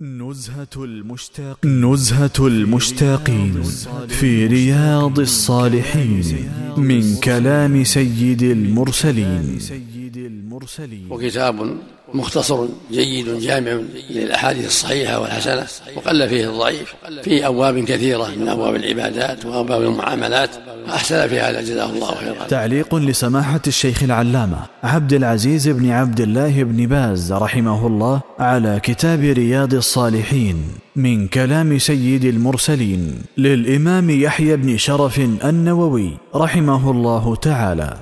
نزهة المشتاقين في رياض الصالحين من كلام سيد المرسلين. وكتاب مختصر جيد جامع للأحاديث الصحيحة والحسنة، وقل فيه الضعيف، في أبواب كثيرة من أبواب العبادات وأبواب المعاملات، أحسن في هذا جزاه الله خيرا. تعليق لسماحة الشيخ العلامة عبد العزيز بن عبد الله بن باز رحمه الله على كتاب رياض الصالحين من كلام سيد المرسلين للإمام يحيى بن شرف النووي رحمه الله تعالى.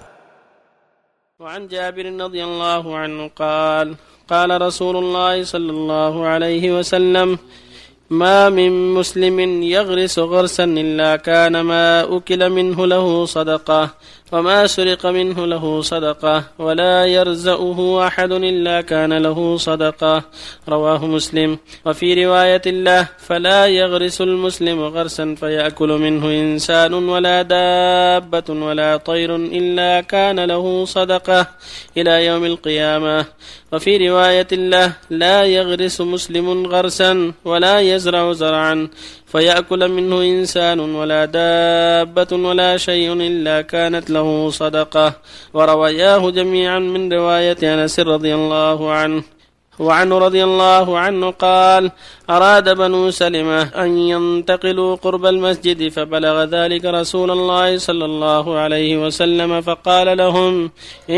وعن جابر رضي الله عنه قال: قال رسول الله صلى الله عليه وسلم: ما من مسلم يغرس غرسا إلا كان ما أكل منه له صدقة، وما سرق منه له صدقة، ولا يرزأه أحد إلا كان له صدقة. رواه مسلم. وفي رواية له: فلا يغرس المسلم غرسا فيأكل منه إنسان ولا دابة ولا طير إلا كان له صدقة إلى يوم القيامة. وفي رواية له: لا يغرس مسلم غرسا ولا يزرع زرعا فيأكل منه إنسان ولا دابة ولا شيء إلا كانت له صدقة. ورواياه جميعا من رواية أنس رضي الله عنه. وعنه رضي الله عنه قال: أراد بنو سلمة أن ينتقلوا قرب المسجد، فبلغ ذلك رسول الله صلى الله عليه وسلم، فقال لهم: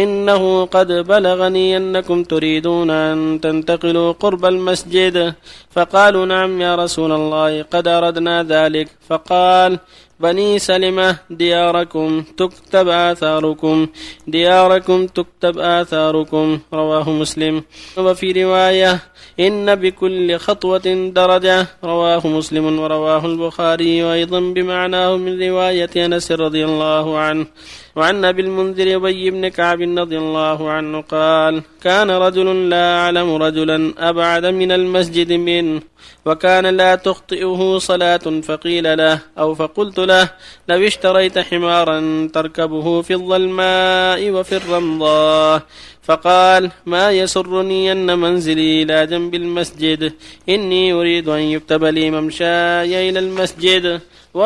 إنه قد بلغني أنكم تريدون أن تنتقلوا قرب المسجد. فقالوا: نعم يا رسول الله، قد أردنا ذلك. فقال: بني سلمة دياركم تكتب آثاركم، دياركم تكتب آثاركم. رواه مسلم. وفي رواية: إن بكل خطوة درجة. رواه مسلم. ورواه البخاري أيضا بمعناه من رواية أنس رضي الله عنه. وعن أبي المنذر أبي بن كعب رضي الله عنه قال: كان رجل لا أعلم رجلا أبعد من المسجد منه، وكان لا تخطئه صلاة، فقيل له أو فقلت له: لو اشتريت حمارا تركبه في الظلماء وفي الرمضاء. فقال: ما يسرني أن منزلي إلى جنب المسجد، إني أريد أن يكتب لي ممشاي إلى المسجد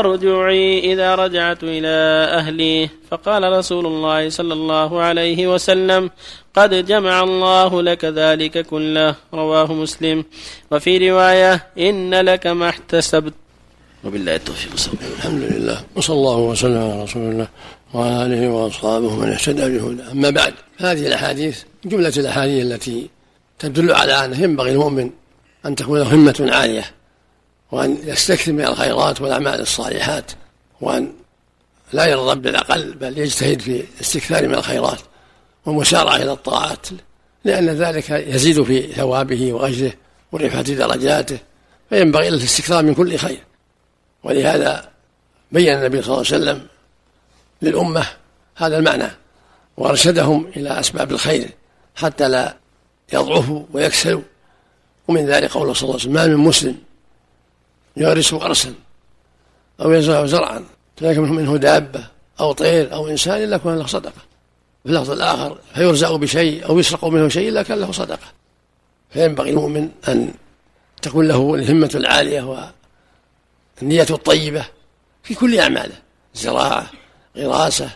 ورجوعي إذا رجعت إلى أهلي. فقال رسول الله صلى الله عليه وسلم: قد جمع الله لك ذلك كله. رواه مسلم. وفي رواية: إن لك ما احتسبت. وبالله التوفيق. الحمد لله، وصلى الله وسلم على رسول الله وعلى آله وأصحابه من اهتدى بهداه. أما بعد، هذه الأحاديث جملة الأحاديث التي تدل على أن ينبغي المؤمن أن تكون له همة عالية، وأن يستكثر من الخيرات والأعمال الصالحات، وأن لا يرضى بالأقل، بل يجتهد في الاستكثار من الخيرات والمسارعة إلى الطاعات، لأن ذلك يزيد في ثوابه وأجره ورفعة درجاته، فينبغي له الاستكثار من كل خير. ولهذا بين النبي صلى الله عليه وسلم للأمة هذا المعنى، وأرشدهم إلى أسباب الخير حتى لا يضعفوا ويكسلوا. ومن ذلك قوله صلى الله عليه وسلم: ما من مسلم يغرس غرسا أو يزرع زرعا فيأكل منه دابة أو طير أو إنسان إلا كان له صدقة. في اللفظ الآخر: فيرزق بشيء أو يسرق منه شيء إلا كان له صدقة. فينبغي المؤمن أن تكون له الهمة العالية والنية الطيبة في كل أعماله، زراعة، غراسة،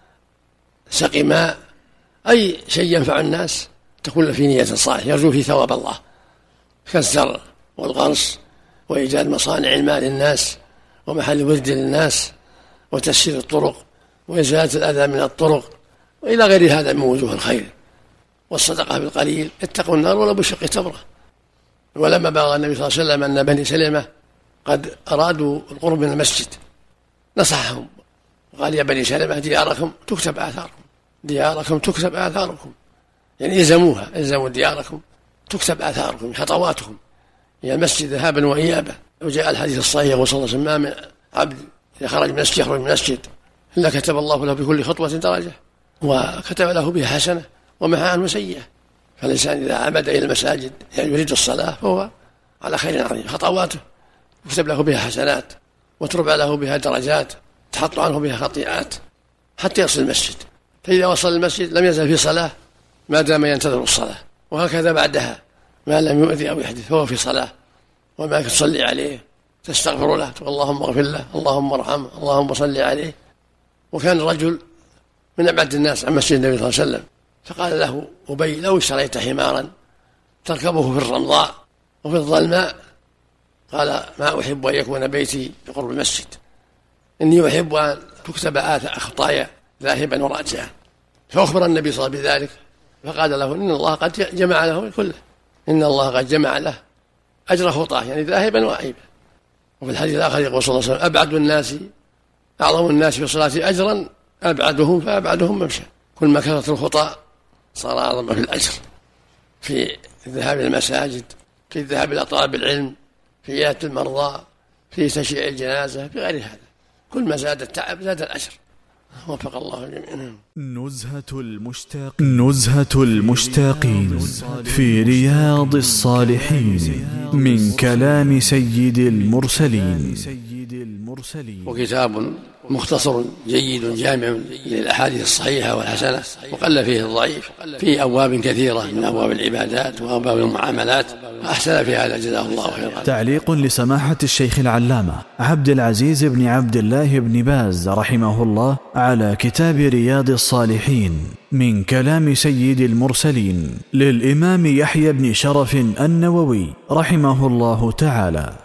سقي ماء، أي شيء ينفع الناس تكون له في نية صالحة يرجو في ثواب الله، كالزرع والغرس وإيجاد مصانع الماء للناس ومحل ورد للناس وتسيير الطرق وإزالة الأذى من الطرق وإلى غير هذا من وجوه الخير. والصدقة بالقليل اتقوا النار ولو بشق تمرة. ولما بلغ النبي صلى الله عليه وسلم أن بني سلمة قد أرادوا القرب من المسجد نصحهم وقال: يا بني سلمة دياركم تكتب آثاركم، دياركم تكتب آثاركم، يعني الزموها، الزموا دياركم تكتب آثاركم، خطواتكم إلى المسجد ذهابا وإيابا. وجاء الحديث الصحيح وصلى الله عليه وسلم: ما من عبد إذا خرج من المسجد يخرج من المسجد إلا كتب الله له بكل خطوة درجة، وكتب له بها حسنة ومحى عنه سيئة. فالإنسان إذا عمد إلى المساجد يعني يريد الصلاة فهو على خير عظيم، خطواته يكتب له بها حسنات وترفع له بها درجات، تحط عنه بها خطيئات حتى يصل المسجد. فإذا وصل المسجد لم يزل في صلاة ما دام ينتظر الصلاة، وهكذا بعدها ما لم يؤذي أو يحدث فهو في صلاة وما تصلي عليه، تستغفر له، تقول اللهم اغفر له، اللهم ارحمه، اللهم صل عليه. وكان رجل من أبعد الناس عن مسجد النبي صلى الله عليه وسلم، فقال له أبي لو اشتريت حمارا تركبه في الرمضاء وفي الظلماء، قال ما أحب أن يكون بيتي بقرب المسجد، إني أحب أن تكتب أخطايا ذاهبا وراجعا. فأخبر النبي صلى الله عليه وسلم بذلك، فقال له إن الله قد جمع له كله، إن الله قد جمع له أجر خطاه، يعني ذاهبا وعيبا. وفي الحديث الآخر يقول صلى الله عليه وسلم أبعد الناس أعظم الناس في الصلاة أجرا أبعدهم فأبعدهم ممشى. كل ما كثرت الخطى صار أعظم في الأجر، في الذهاب إلى المساجد، في الذهاب إلى طلب العلم، في عيادة المرضى، في تشييع الجنازة، في غير هذا. كل ما زاد التعب زاد الأجر. وفق الله الجميع. نزهة المشتاقين في رياض الصالحين من كلام سيد المرسلين. وكتاب مختصر جيد جامع للأحاديث الصحيحة والحسنة، وقل فيه الضعيف، في أبواب كثيرة من أبواب العبادات وأبواب المعاملات، أحسن في هذا جزاه الله خيرا. تعليق لسماحة الشيخ العلامة عبد العزيز بن عبد الله بن باز رحمه الله على كتاب رياض الصالحين من كلام سيد المرسلين للإمام يحيى بن شرف النووي رحمه الله تعالى.